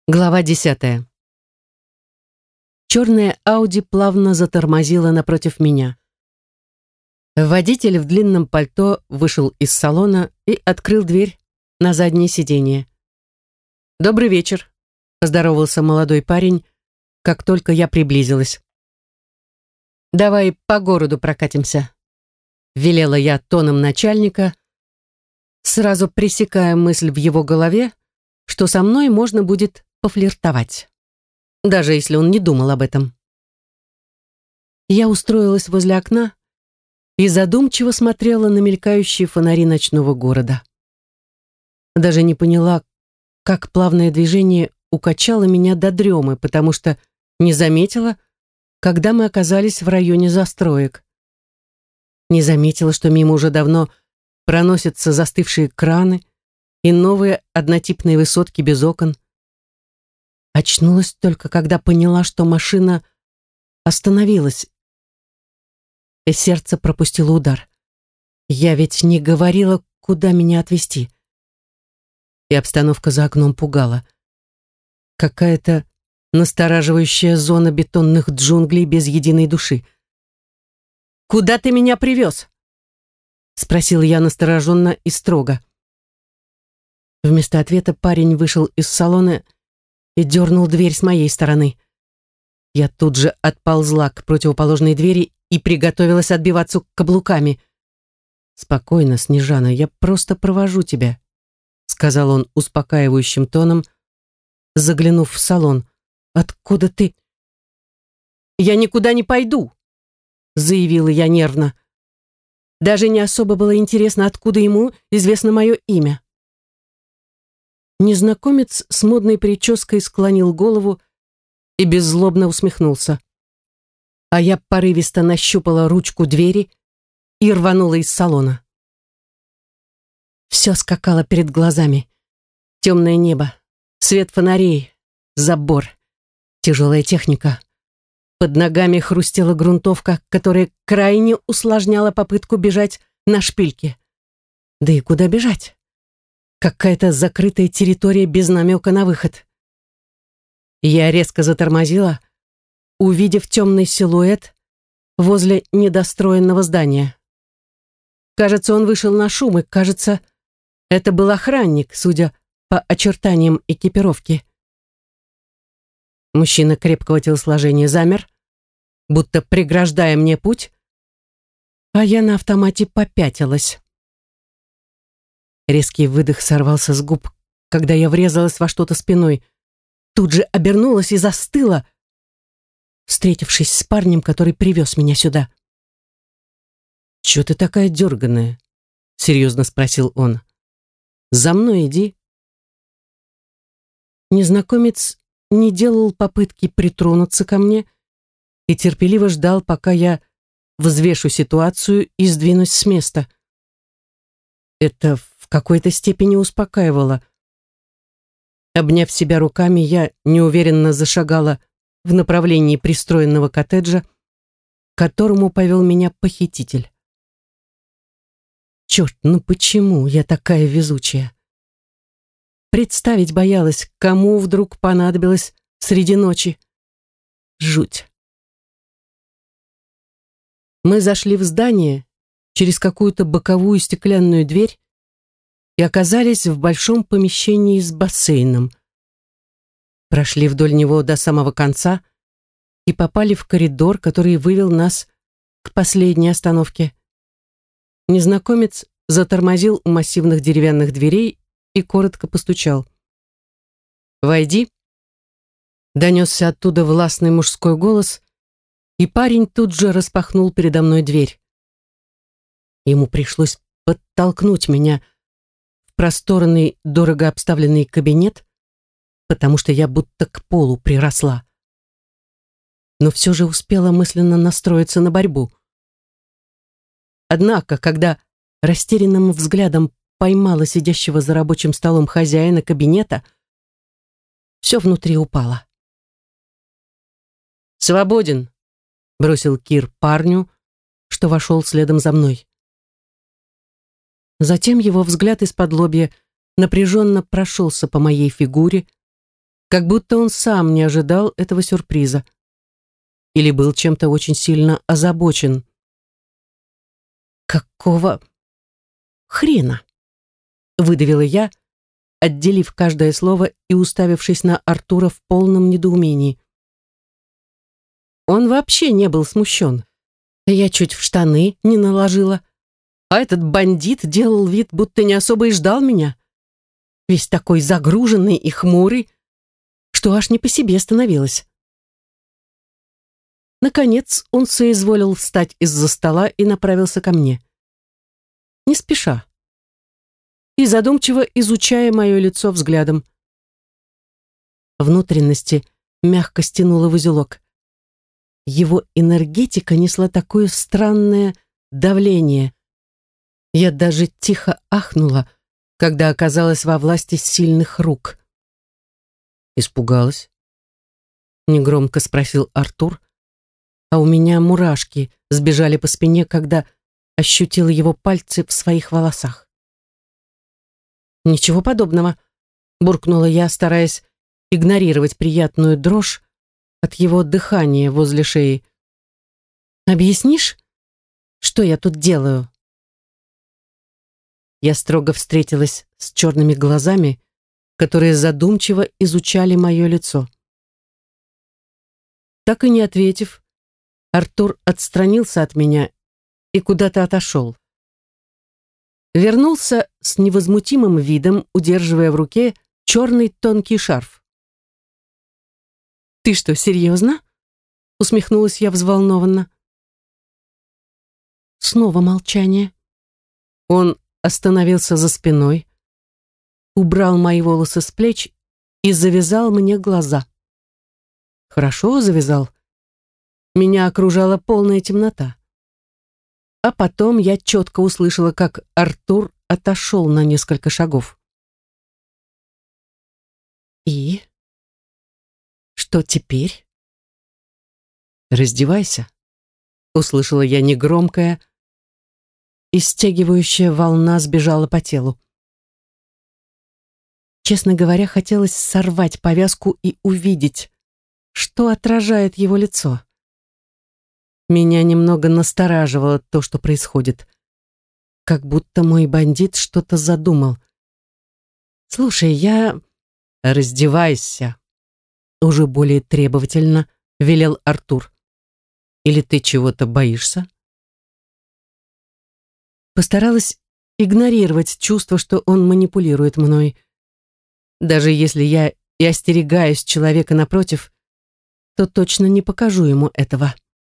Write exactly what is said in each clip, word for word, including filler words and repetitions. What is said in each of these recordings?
Глава десятая. Черная Ауди плавно затормозила напротив меня. Водитель в длинном пальто вышел из салона и открыл дверь на заднее сиденье. «Добрый вечер», — поздоровался молодой парень, как только я приблизилась. «Давай по городу прокатимся», — велела я тоном начальника, сразу пресекая мысль в его голове, что со мной можно будет пофлиртовать, даже если он не думал об этом. Я устроилась возле окна и задумчиво смотрела на мелькающие фонари ночного города. Даже не поняла, как плавное движение укачало меня до дремы, потому что не заметила, когда мы оказались в районе застроек. Не заметила, что мимо уже давно проносятся застывшие краны и новые однотипные высотки без окон. Очнулась только, когда поняла, что машина остановилась, и сердце пропустило удар. Я ведь не говорила, куда меня отвезти. И обстановка за окном пугала. Какая-то настораживающая зона бетонных джунглей без единой души. «Куда ты меня привез?» — спросила я настороженно и строго. Вместо ответа парень вышел из салона и дернул дверь с моей стороны. Я тут же отползла к противоположной двери и приготовилась отбиваться каблуками. «Спокойно, Снежана, я просто провожу тебя», — сказал он успокаивающим тоном, заглянув в салон. «Откуда ты?» «Я никуда не пойду», — заявила я нервно. Даже не особо было интересно, откуда ему известно мое имя. Незнакомец с модной прической склонил голову и беззлобно усмехнулся. А я порывисто нащупала ручку двери и рванула из салона. Все скакало перед глазами. Темное небо, свет фонарей, забор, тяжелая техника. Под ногами хрустела грунтовка, которая крайне усложняла попытку бежать на шпильке. Да и куда бежать? Какая-то закрытая территория без намека на выход. Я резко затормозила, увидев темный силуэт возле недостроенного здания. Кажется, он вышел на шум, и, кажется, это был охранник, судя по очертаниям экипировки. Мужчина крепкого телосложения замер, будто преграждая мне путь, а я на автомате попятилась. Резкий выдох сорвался с губ, когда я врезалась во что-то спиной. Тут же обернулась и застыла, встретившись с парнем, который привез меня сюда. «Чё ты такая дерганая?» — серьезно спросил он. «За мной иди». Незнакомец не делал попытки притронуться ко мне и терпеливо ждал, пока я взвешу ситуацию и сдвинусь с места. Это в какой-то степени успокаивало. Обняв себя руками, я неуверенно зашагала в направлении пристроенного коттеджа, к которому повел меня похититель. Черт, ну почему я такая везучая? Представить боялась, кому вдруг понадобилось среди ночи. Жуть. Мы зашли в здание через какую-то боковую стеклянную дверь и оказались в большом помещении с бассейном. Прошли вдоль него до самого конца и попали в коридор, который вывел нас к последней остановке. Незнакомец затормозил у массивных деревянных дверей и коротко постучал. «Войди», — донесся оттуда властный мужской голос, и парень тут же распахнул передо мной дверь. Ему пришлось подтолкнуть меня в просторный, дорого обставленный кабинет, потому что я будто к полу приросла. Но все же успела мысленно настроиться на борьбу. Однако, когда растерянным взглядом поймала сидящего за рабочим столом хозяина кабинета, все внутри упало. «Свободен», — бросил Кир парню, что вошел следом за мной. Затем его взгляд из-под лобья напряженно прошелся по моей фигуре, как будто он сам не ожидал этого сюрприза или был чем-то очень сильно озабочен. «Какого хрена?» — выдавила я, отделив каждое слово и уставившись на Артура в полном недоумении. Он вообще не был смущен. Я чуть в штаны не наложила, а этот бандит делал вид, будто не особо и ждал меня. Весь такой загруженный и хмурый, что аж не по себе становилось. Наконец он соизволил встать из-за стола и направился ко мне. Не спеша. И задумчиво изучая мое лицо взглядом. Внутренности мягко стянуло в узелок. Его энергетика несла такое странное давление. Я даже тихо ахнула, когда оказалась во власти сильных рук. «Испугалась?» — негромко спросил Артур, а у меня мурашки сбежали по спине, когда ощутила его пальцы в своих волосах. «Ничего подобного», — буркнула я, стараясь игнорировать приятную дрожь от его дыхания возле шеи. «Объяснишь, что я тут делаю?» Я строго встретилась с черными глазами, которые задумчиво изучали мое лицо. Так и не ответив, Артур отстранился от меня и куда-то отошел. Вернулся с невозмутимым видом, удерживая в руке черный тонкий шарф. «Ты что, серьезно?» — усмехнулась я взволнованно. Снова молчание. Он остановился за спиной, убрал мои волосы с плеч и завязал мне глаза. Хорошо завязал. Меня окружала полная темнота. А потом я четко услышала, как Артур отошел на несколько шагов. «И? Что теперь?» «Раздевайся», — услышала я негромкое, и стягивающая волна сбежала по телу. Честно говоря, хотелось сорвать повязку и увидеть, что отражает его лицо. Меня немного настораживало то, что происходит. Как будто мой бандит что-то задумал. «Слушай, я...» «Раздевайся», — уже более требовательно велел Артур. «Или ты чего-то боишься?» Постаралась игнорировать чувство, что он манипулирует мной. Даже если я и остерегаюсь человека напротив, то точно не покажу ему этого.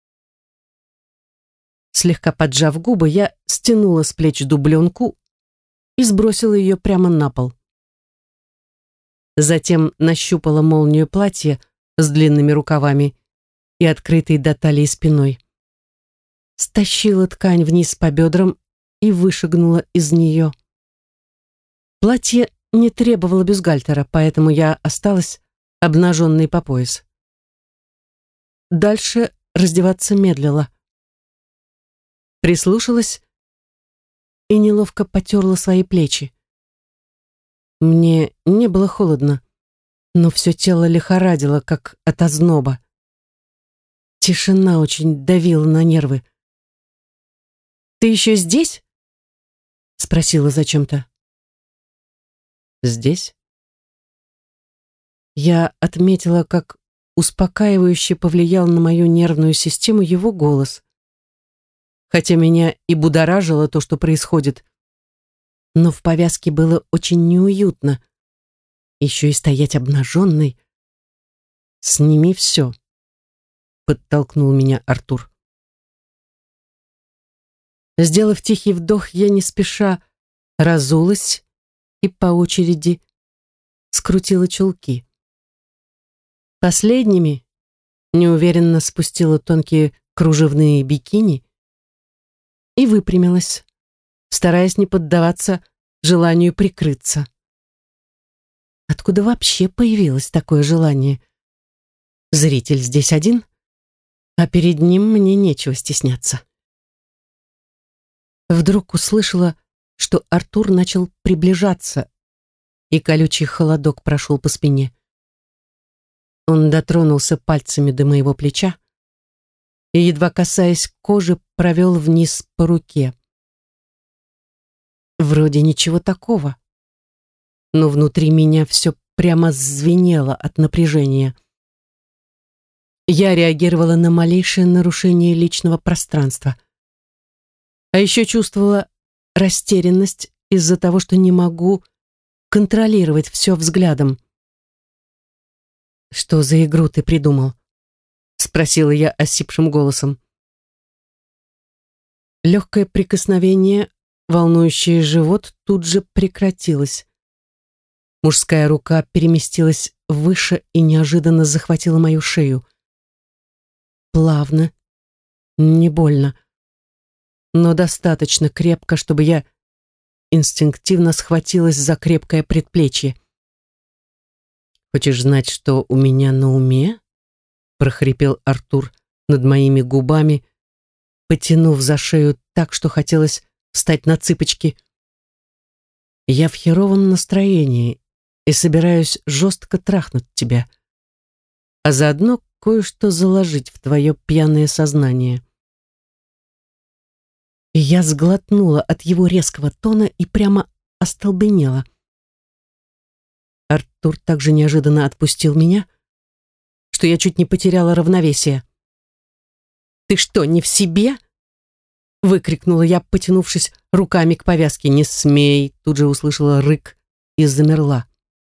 Слегка поджав губы, я стянула с плеч дубленку и сбросила ее прямо на пол. Затем нащупала молнию платья с длинными рукавами и открытой до талии спиной. Стащила ткань вниз по бедрам и вышагнула из нее. Платье не требовало бюстгальтера, поэтому я осталась обнаженной по пояс. Дальше раздеваться медлила. Прислушалась и неловко потерла свои плечи. Мне не было холодно, но все тело лихорадило, как от озноба. Тишина очень давила на нервы. «Ты еще здесь?» — спросила зачем-то. «Здесь?» Я отметила, как успокаивающе повлиял на мою нервную систему его голос. Хотя меня и будоражило то, что происходит, но в повязке было очень неуютно. Еще и стоять обнаженной. «Сними все», — подтолкнул меня Артур. Сделав тихий вдох, я не спеша разулась и по очереди скрутила чулки. Последними неуверенно спустила тонкие кружевные бикини и выпрямилась, стараясь не поддаваться желанию прикрыться. Откуда вообще появилось такое желание? Зритель здесь один, а перед ним мне нечего стесняться. Вдруг услышала, что Артур начал приближаться, и колючий холодок прошел по спине. Он дотронулся пальцами до моего плеча и, едва касаясь кожи, провел вниз по руке. Вроде ничего такого, но внутри меня все прямо звенело от напряжения. Я реагировала на малейшее нарушение личного пространства. А еще чувствовала растерянность из-за того, что не могу контролировать все взглядом. «Что за игру ты придумал?» — спросила я осипшим голосом. Легкое прикосновение, волнующее живот, тут же прекратилось. Мужская рука переместилась выше и неожиданно захватила мою шею. Плавно, не больно, но достаточно крепко, чтобы я инстинктивно схватилась за крепкое предплечье. «Хочешь знать, что у меня на уме?» — прохрипел Артур над моими губами, потянув за шею так, что хотелось встать на цыпочки. «Я в херовом настроении и собираюсь жестко трахнуть тебя, а заодно кое-что заложить в твое пьяное сознание». И я сглотнула от его резкого тона и прямо остолбенела. Артур также неожиданно отпустил меня, что я чуть не потеряла равновесие. «Ты что, не в себе?» — выкрикнула я, потянувшись руками к повязке. «Не смей!» — тут же услышала рык и замерла.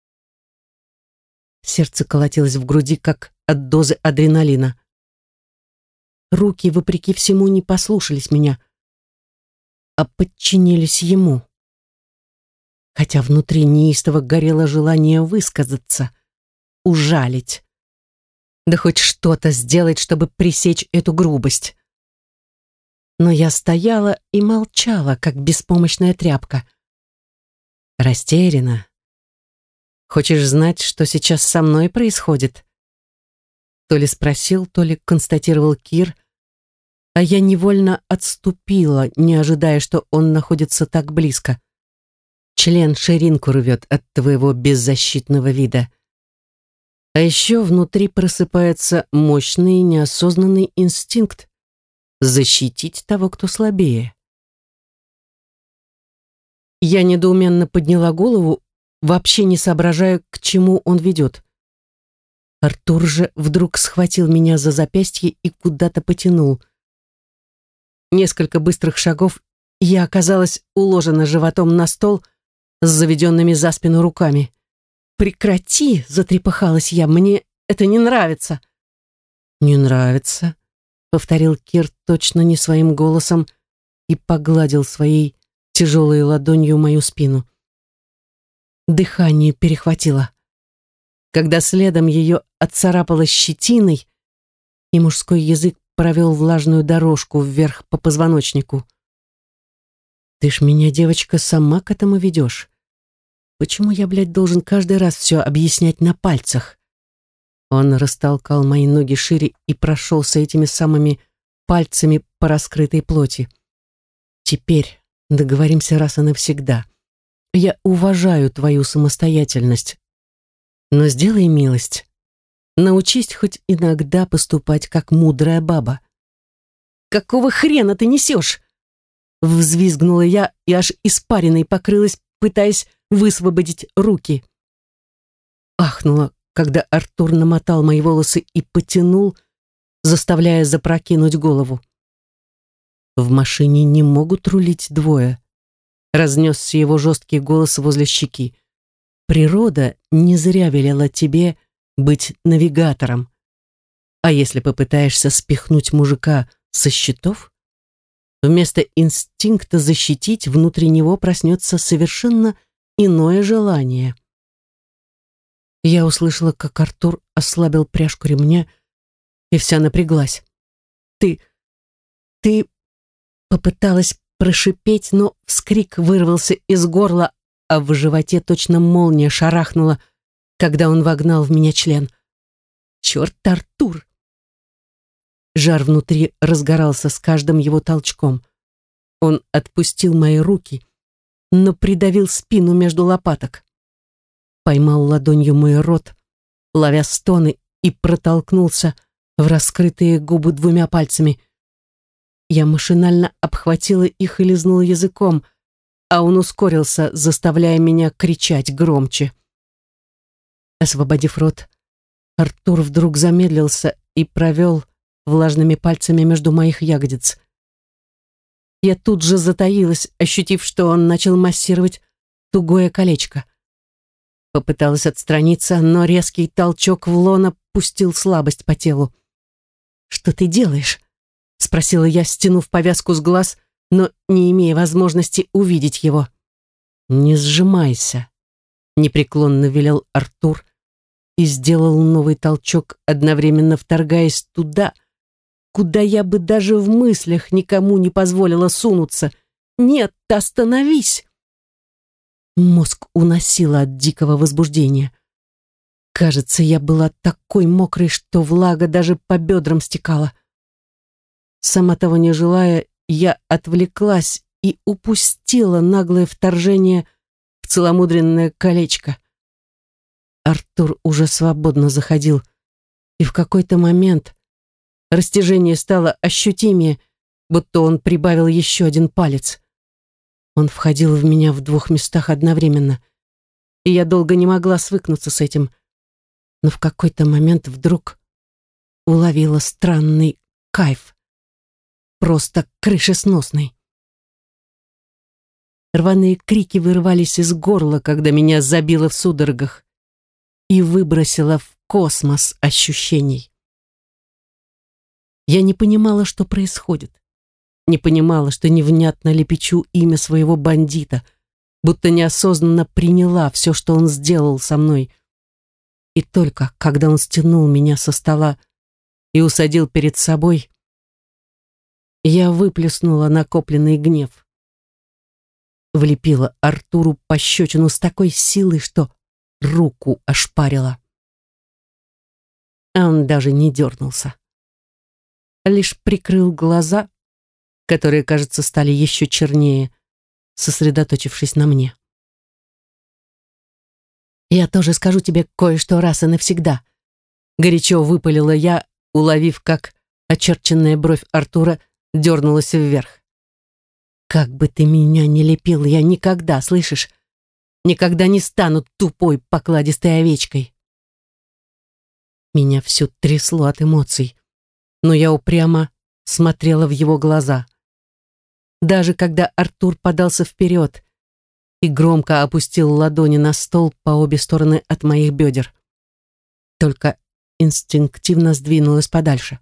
Сердце колотилось в груди, как от дозы адреналина. Руки, вопреки всему, не послушались меня, а подчинились ему. Хотя внутри неистово горело желание высказаться, ужалить. Да хоть что-то сделать, чтобы пресечь эту грубость. Но я стояла и молчала, как беспомощная тряпка. Растеряна. «Хочешь знать, что сейчас со мной происходит?» То ли спросил, то ли констатировал Кир, а я невольно отступила, не ожидая, что он находится так близко. Член ширинку рвет от твоего беззащитного вида. А еще внутри просыпается мощный неосознанный инстинкт защитить того, кто слабее. Я недоуменно подняла голову, вообще не соображая, к чему он ведет. Артур же вдруг схватил меня за запястье и куда-то потянул. Несколько быстрых шагов, и я оказалась уложена животом на стол с заведенными за спину руками. «Прекрати!» — затрепыхалась я. «Мне это не нравится!» «Не нравится?» — повторил Кир точно не своим голосом и погладил своей тяжелой ладонью мою спину. Дыхание перехватило, когда следом ее отцарапало щетиной, и мужской язык провел влажную дорожку вверх по позвоночнику. «Ты ж меня, девочка, сама к этому ведешь. Почему я, блядь, должен каждый раз все объяснять на пальцах?» Он растолкал мои ноги шире и прошелся этими самыми пальцами по раскрытой плоти. «Теперь договоримся раз и навсегда. Я уважаю твою самостоятельность, но сделай милость. Научись хоть иногда поступать как мудрая баба». «Какого хрена ты несешь?» Взвизгнула я и аж испариной покрылась, пытаясь высвободить руки. Ахнула, когда Артур намотал мои волосы и потянул, заставляя запрокинуть голову. «В машине не могут рулить двое», — разнесся его жесткий голос возле щеки. «Природа не зря велела тебе быть навигатором. А если попытаешься спихнуть мужика со счетов, вместо инстинкта защитить внутри него проснется совершенно иное желание». Я услышала, как Артур ослабил пряжку ремня, и вся напряглась. «Ты... ты...» Попыталась прошипеть, но вскрик вырвался из горла, а в животе точно молния шарахнула, когда он вогнал в меня член. «Черт, Артур!» Жар внутри разгорался с каждым его толчком. Он отпустил мои руки, но придавил спину между лопаток. Поймал ладонью мой рот, ловя стоны, и протолкнулся в раскрытые губы двумя пальцами. Я машинально обхватила их и лизнула языком, а он ускорился, заставляя меня кричать громче. Освободив рот, Артур вдруг замедлился и провел влажными пальцами между моих ягодиц. Я тут же затаилась, ощутив, что он начал массировать тугое колечко. Попыталась отстраниться, но резкий толчок в лоно пустил слабость по телу. «Что ты делаешь?» — спросила я, стянув повязку с глаз, но не имея возможности увидеть его. «Не сжимайся», — непреклонно велел Артур и сделал новый толчок, одновременно вторгаясь туда, куда я бы даже в мыслях никому не позволила сунуться. «Нет, остановись!» Мозг уносило от дикого возбуждения. Кажется, я была такой мокрой, что влага даже по бедрам стекала. Сама того не желая, я отвлеклась и упустила наглое вторжение в целомудренное колечко. Артур уже свободно заходил, и в какой-то момент растяжение стало ощутимее, будто он прибавил еще один палец. Он входил в меня в двух местах одновременно, и я долго не могла свыкнуться с этим, но в какой-то момент вдруг уловила странный кайф, просто крышесносный. Рваные крики вырвались из горла, когда меня забило в судорогах и выбросило в космос ощущений. Я не понимала, что происходит. Не понимала, что невнятно лепечу имя своего бандита, будто неосознанно приняла все, что он сделал со мной. И только когда он стянул меня со стола и усадил перед собой, я выплеснула накопленный гнев. Влепила Артуру пощечину с такой силой, что руку ошпарила. А он даже не дернулся. Лишь прикрыл глаза, которые, кажется, стали еще чернее, сосредоточившись на мне. «Я тоже скажу тебе кое-что раз и навсегда», — горячо выпалила я, уловив, как очерченная бровь Артура дернулась вверх. «Как бы ты меня ни лепил, я никогда, слышишь, никогда не стану тупой покладистой овечкой». Меня всё трясло от эмоций, но я упрямо смотрела в его глаза. Даже когда Артур подался вперед и громко опустил ладони на стол по обе стороны от моих бедер, только инстинктивно сдвинулась подальше.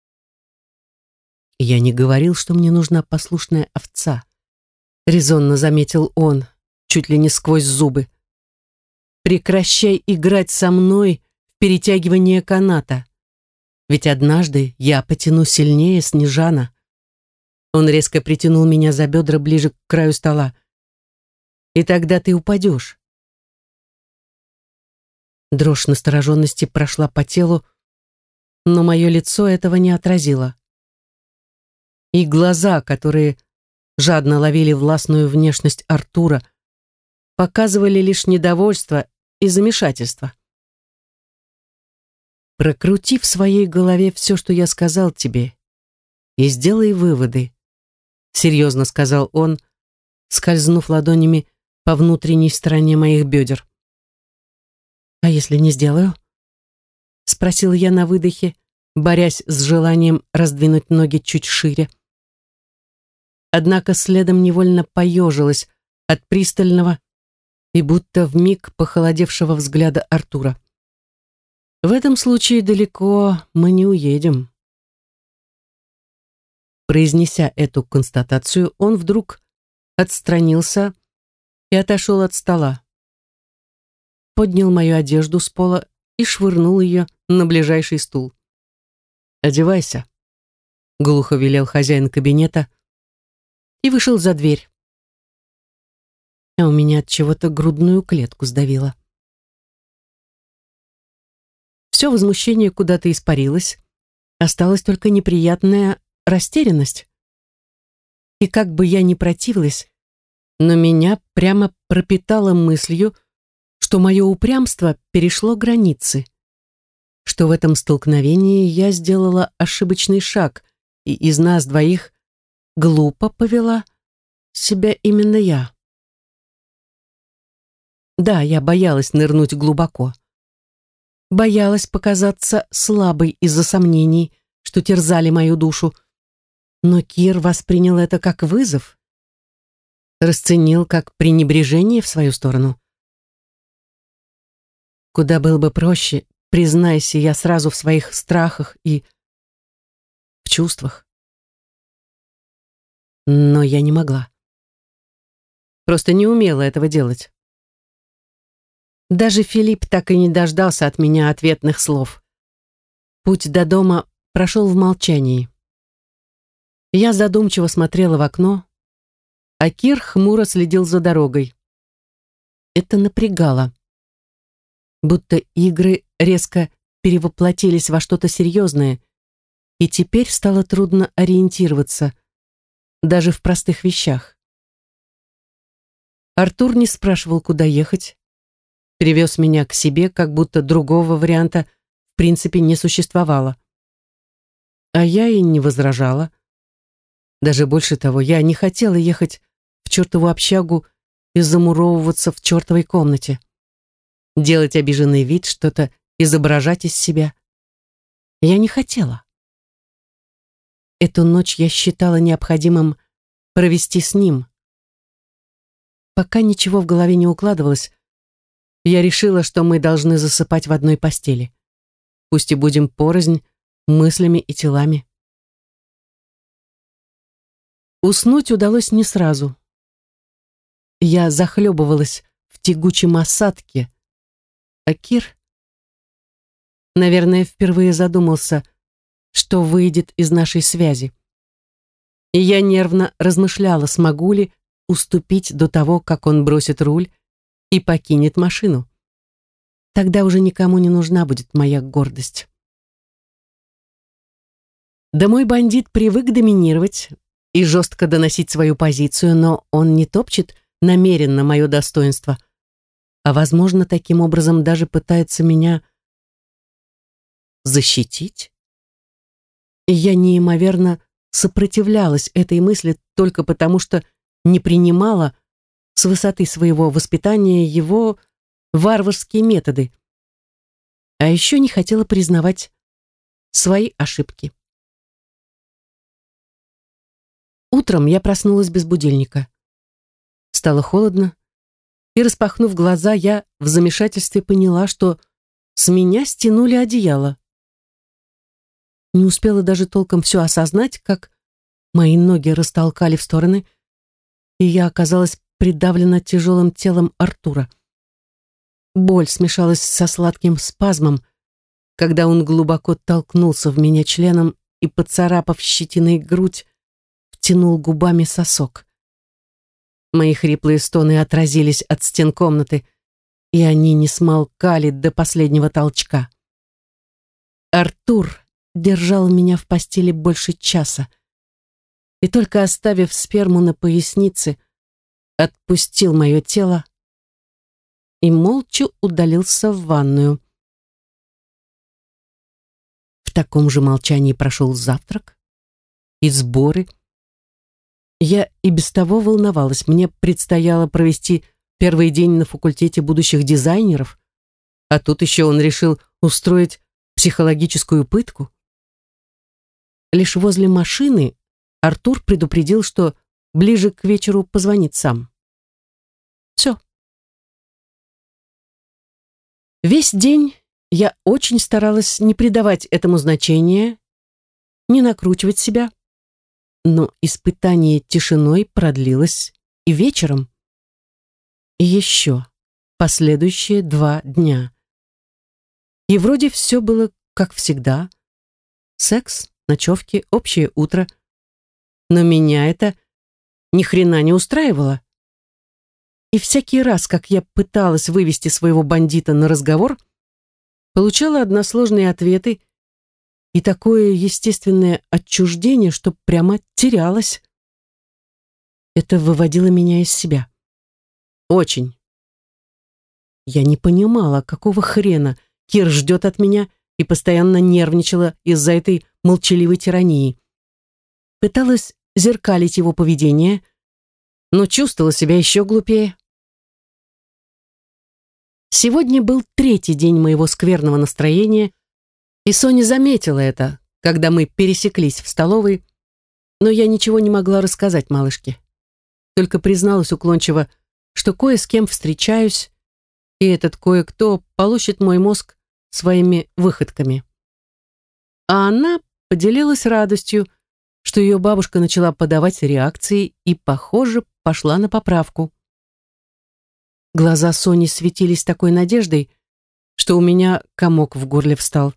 «Я не говорил, что мне нужна послушная овца», — резонно заметил он, чуть ли не сквозь зубы. «Прекращай играть со мной в перетягивание каната, ведь однажды я потяну сильнее Снежана». Он резко притянул меня за бедра ближе к краю стола. «И тогда ты упадешь». Дрожь настороженности прошла по телу, но мое лицо этого не отразило. И глаза, которые жадно ловили властную внешность Артура, показывали лишь недовольство и замешательство. «Прокрути в своей голове все, что я сказал тебе, и сделай выводы», — серьезно сказал он, скользнув ладонями по внутренней стороне моих бедер. «А если не сделаю?» — спросила я на выдохе, борясь с желанием раздвинуть ноги чуть шире. Однако следом невольно поежилась от пристального и будто вмиг похолодевшего взгляда Артура. «В этом случае далеко мы не уедем». Произнеся эту констатацию, он вдруг отстранился и отошел от стола. Поднял мою одежду с пола и швырнул ее на ближайший стул. «Одевайся», — глухо велел хозяин кабинета и вышел за дверь. А у меня от чего-то грудную клетку сдавило. Все возмущение куда-то испарилось, осталась только неприятная растерянность. И как бы я ни противилась, но меня прямо пропитало мыслью, что мое упрямство перешло границы. что в этом столкновении я сделала ошибочный шаг, и из нас двоих глупо повела себя именно я. Да, я боялась нырнуть глубоко. Боялась показаться слабой из-за сомнений, что терзали мою душу. Но Кир воспринял это как вызов, расценил как пренебрежение в свою сторону. Куда было бы проще, признайся я сразу в своих страхах и в чувствах. Но я не могла. Просто не умела этого делать. Даже Филипп так и не дождался от меня ответных слов. Путь до дома прошел в молчании. Я задумчиво смотрела в окно, а Кир хмуро следил за дорогой. Это напрягало. Будто игры резко перевоплотились во что-то серьезное, и теперь стало трудно ориентироваться, даже в простых вещах. Артур не спрашивал, куда ехать, привез меня к себе, как будто другого варианта в принципе не существовало. А я и не возражала. Даже больше того, я не хотела ехать в чертову общагу и замуровываться в чертовой комнате. Делать обиженный вид, что-то изображать из себя. Я не хотела. Эту ночь я считала необходимым провести с ним. Пока ничего в голове не укладывалось, я решила, что мы должны засыпать в одной постели. Пусть и будем порознь мыслями и телами. Уснуть удалось не сразу. Я захлебывалась в тягучем осадке, а Кир, наверное, впервые задумался, что выйдет из нашей связи. И я нервно размышляла, смогу ли уступить до того, как он бросит руль и покинет машину. Тогда уже никому не нужна будет моя гордость. Да мой бандит привык доминировать и жестко доносить свою позицию, но он не топчет намеренно мое достоинство, а, возможно, таким образом даже пытается меня защитить. И я неимоверно сопротивлялась этой мысли только потому, что не принимала с высоты своего воспитания его варварские методы, а еще не хотела признавать свои ошибки. Утром я проснулась без будильника. Стало холодно, и, распахнув глаза, я в замешательстве поняла, что с меня стянули одеяло. Не успела даже толком все осознать, как мои ноги растолкали в стороны, и я оказалась придавлена тяжелым телом Артура. Боль смешалась со сладким спазмом, когда он глубоко толкнулся в меня членом и, поцарапав щетиной грудь, втянул губами сосок. Мои хриплые стоны отразились от стен комнаты, и они не смолкали до последнего толчка. Артур держал меня в постели больше часа, и только оставив сперму на пояснице, отпустил мое тело и молча удалился в ванную. В таком же молчании прошел завтрак и сборы. Я и без того волновалась. Мне предстояло провести первый день на факультете будущих дизайнеров, а тут еще он решил устроить психологическую пытку. Лишь возле машины Артур предупредил, что ближе к вечеру позвонит сам. Все. Весь день я очень старалась не придавать этому значения, не накручивать себя, но испытание тишиной продлилось и вечером, и еще последующие два дня. И вроде все было как всегда. Секс, ночевки, общее утро. Но меня это ни хрена не устраивало. И всякий раз, как я пыталась вывести своего бандита на разговор, получала односложные ответы и такое естественное отчуждение, что прямо терялась. Это выводило меня из себя. Очень. Я не понимала, какого хрена Кир ждет от меня и постоянно нервничала из-за этой молчаливой тирании. Пыталась зеркалить его поведение, но чувствовала себя еще глупее. Сегодня был третий день моего скверного настроения, и Соня заметила это, когда мы пересеклись в столовой, но я ничего не могла рассказать малышке. Только призналась уклончиво, что кое с кем встречаюсь, и этот кое-кто полощет мой мозг своими выходками. А она поделилась радостью, что ее бабушка начала подавать реакции и, похоже, пошла на поправку. Глаза Сони светились такой надеждой, что у меня комок в горле встал.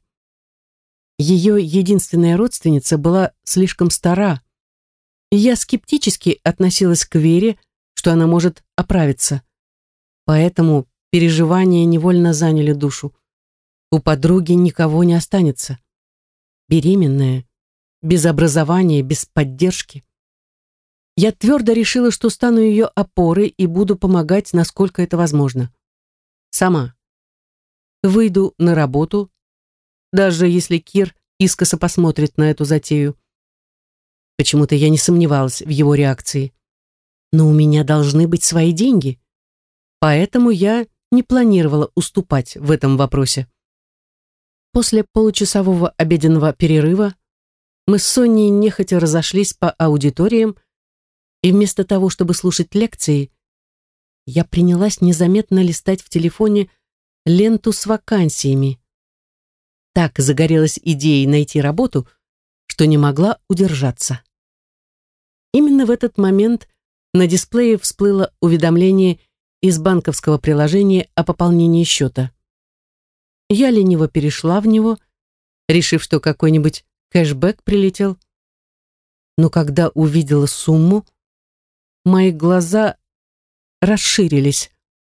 Ее единственная родственница была слишком стара, и я скептически относилась к вере, что она может оправиться. Поэтому переживания невольно заняли душу. У подруги никого не останется. Беременная, без образования, без поддержки. Я твердо решила, что стану ее опорой и буду помогать, насколько это возможно. Сама. Выйду на работу, даже если Кир искоса посмотрит на эту затею. Почему-то я не сомневалась в его реакции. Но у меня должны быть свои деньги. Поэтому я не планировала уступать в этом вопросе. После получасового обеденного перерыва мы с Соней нехотя разошлись по аудиториям, и вместо того, чтобы слушать лекции, я принялась незаметно листать в телефоне ленту с вакансиями. Так загорелась идеей найти работу, что не могла удержаться. Именно в этот момент на дисплее всплыло уведомление из банковского приложения о пополнении счета. Я лениво перешла в него, решив, что какой-нибудь кэшбэк прилетел. Но когда увидела сумму, мои глаза расширились.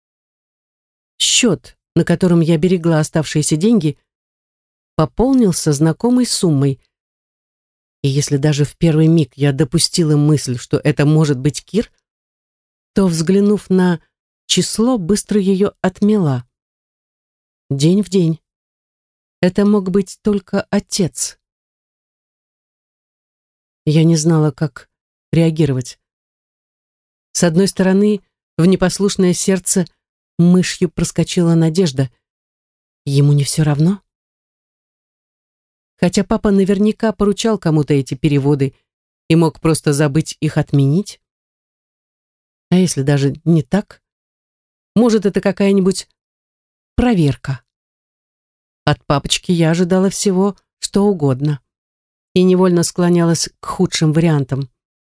Счет, на котором я берегла оставшиеся деньги, пополнился знакомой суммой. И если даже в первый миг я допустила мысль, что это может быть Кир, то, взглянув на число, быстро ее отмела. День в день. Это мог быть только отец. Я не знала, как реагировать. С одной стороны, в непослушное сердце мышью проскочила надежда. Ему не все равно? Хотя папа наверняка поручал кому-то эти переводы и мог просто забыть их отменить. А если даже не так? Может, это какая-нибудь проверка? От папочки я ожидала всего, что угодно, и невольно склонялась к худшим вариантам.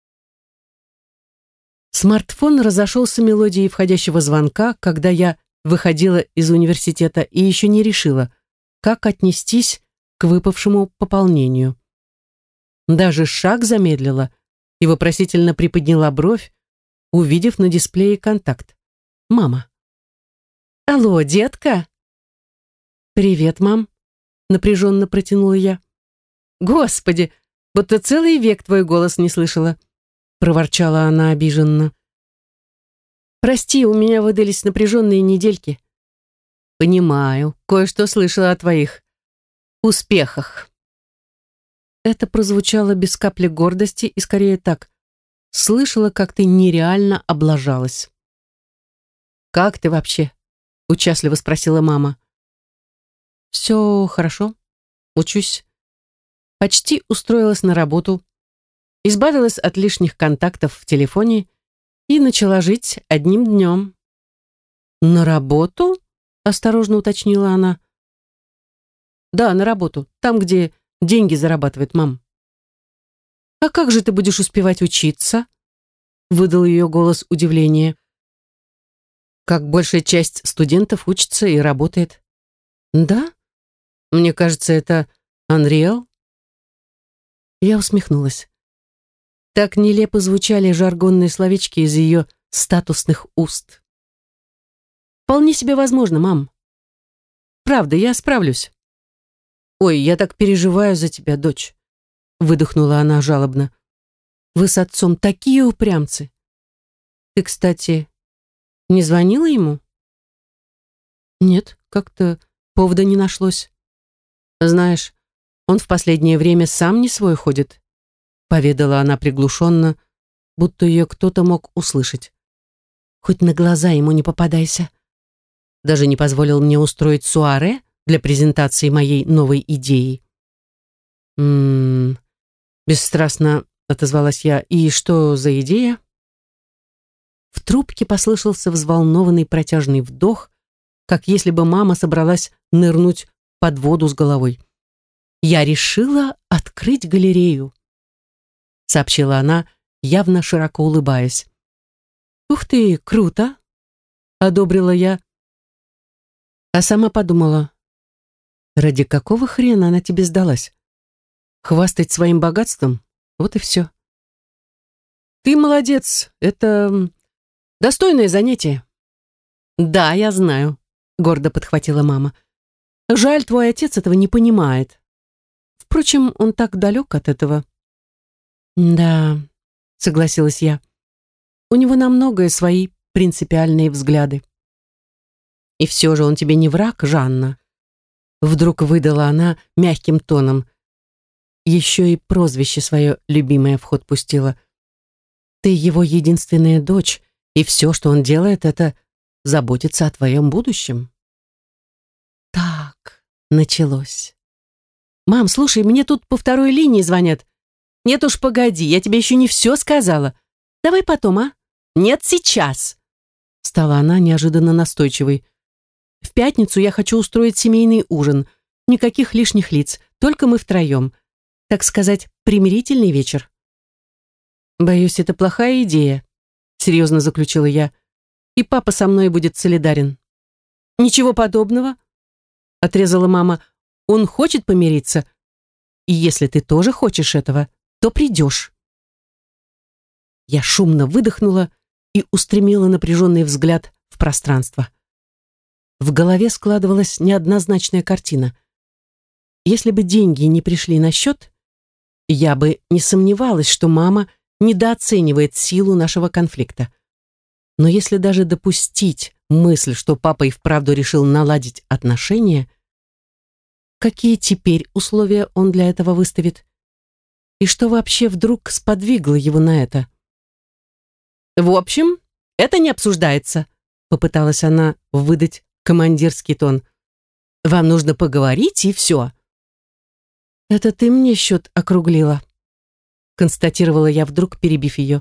Смартфон разошелся мелодией входящего звонка, когда я выходила из университета и еще не решила, как отнестись к выпавшему пополнению. Даже шаг замедлила и вопросительно приподняла бровь, увидев на дисплее контакт. Мама. «Алло, детка?» «Привет, мам», — напряженно протянула я. «Господи, будто целый век твой голос не слышала», — проворчала она обиженно. «Прости, у меня выдались напряженные недельки». «Понимаю, кое-что слышала о твоих успехах». Это прозвучало без капли гордости и скорее так. «Слышала, как ты нереально облажалась». «Как ты вообще?» — участливо спросила мама. «Все хорошо. Учусь. Почти устроилась на работу, избавилась от лишних контактов в телефоне и начала жить одним днем». «На работу?» — осторожно уточнила она. «Да, на работу. Там, где деньги зарабатывает мам». «А как же ты будешь успевать учиться?» — выдал ее голос удивления. «Как большая часть студентов учится и работает». «Да? Мне кажется, это Unreal». Я усмехнулась. Так нелепо звучали жаргонные словечки из ее статусных уст. «Вполне себе возможно, мам. Правда, я справлюсь». «Ой, я так переживаю за тебя, дочь», — выдохнула она жалобно. «Вы с отцом такие упрямцы. Ты, кстати, не звонила ему?» «Нет, как-то повода не нашлось». Знаешь, он в последнее время сам не свой ходит, поведала она приглушенно, будто ее кто-то мог услышать. Хоть на глаза ему не попадайся. Даже не позволил мне устроить суаре для презентации моей новой идеи. «М-м-м», бесстрастно отозвалась я. «И что за идея?» В трубке послышался взволнованный протяжный вдох, как если бы мама собралась нырнуть под воду с головой. «Я решила открыть галерею», — сообщила она, явно широко улыбаясь. «Ух ты, круто!» — одобрила я, а сама подумала, ради какого хрена она тебе сдалась? Хвастать своим богатством? Вот и все. «Ты молодец, это достойное занятие». «Да, я знаю», — гордо подхватила мама. «Жаль, твой отец этого не понимает. Впрочем, он так далек от этого». «Да», — согласилась я. «У него на многое свои принципиальные взгляды». «И все же он тебе не враг, Жанна?» Вдруг выдала она мягким тоном. Еще и прозвище свое любимое в ход пустила. «Ты его единственная дочь, и все, что он делает, это заботиться о твоем будущем». Так, началось. «Мам, слушай, мне тут по второй линии звонят». «Нет уж, погоди, я тебе еще не все сказала. Давай потом, а?» «Нет, сейчас», — стала она неожиданно настойчивой. «В пятницу я хочу устроить семейный ужин. Никаких лишних лиц, только мы втроем. Так сказать, примирительный вечер». «Боюсь, это плохая идея», — серьезно заключила я. «И папа со мной будет солидарен». «Ничего подобного», — отрезала мама. «Он хочет помириться. И если ты тоже хочешь этого, то придешь». Я шумно выдохнула и устремила напряженный взгляд в пространство. В голове складывалась неоднозначная картина. Если бы деньги не пришли на счет, я бы не сомневалась, что мама недооценивает силу нашего конфликта. Но если даже допустить мысль, что папа и вправду решил наладить отношения, какие теперь условия он для этого выставит? И что вообще вдруг сподвигло его на это? «В общем, это не обсуждается», — попыталась она выдать командирский тон. «Вам нужно поговорить, и все». «Это ты мне счет округлила», — констатировала я, вдруг перебив ее.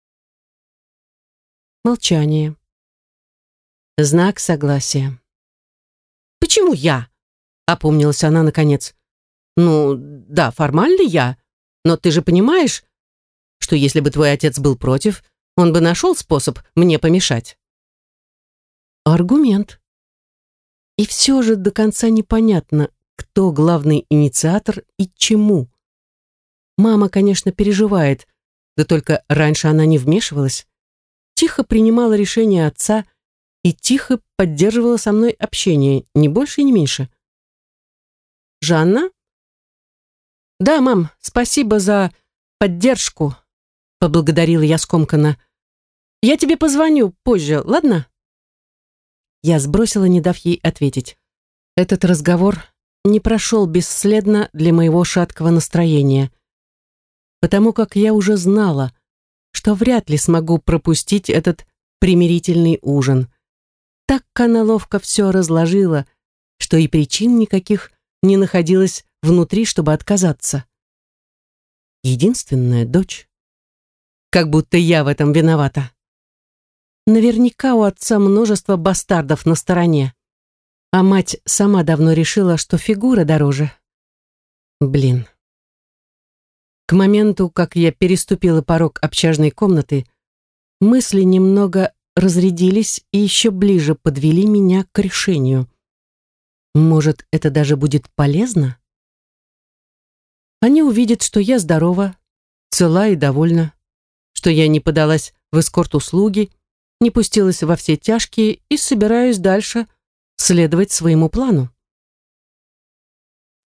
Молчание. Знак согласия. «Почему я?» — опомнилась она наконец. «Ну, да, формально я, но ты же понимаешь, что если бы твой отец был против, он бы нашел способ мне помешать». Аргумент. И все же до конца непонятно, кто главный инициатор и чему. Мама, конечно, переживает, да только раньше она не вмешивалась. Тихо принимала решения отца и тихо поддерживала со мной общение, ни больше и не меньше. «Жанна?» «Да, мам, спасибо за поддержку», — поблагодарила я скомканно. «Я тебе позвоню позже, ладно?» Я сбросила, не дав ей ответить. Этот разговор не прошел бесследно для моего шаткого настроения, потому как я уже знала, что вряд ли смогу пропустить этот примирительный ужин. Так она ловко все разложила, что и причин никаких не находилось внутри, чтобы отказаться. Единственная дочь. Как будто я в этом виновата. Наверняка у отца множество бастардов на стороне. А мать сама давно решила, что фигура дороже. Блин. К моменту, как я переступила порог общажной комнаты, мысли немного разрядились и еще ближе подвели меня к решению. Может, это даже будет полезно? Они увидят, что я здорова, цела и довольна, что я не подалась в эскорт-услуги, не пустилась во все тяжкие и собираюсь дальше следовать своему плану.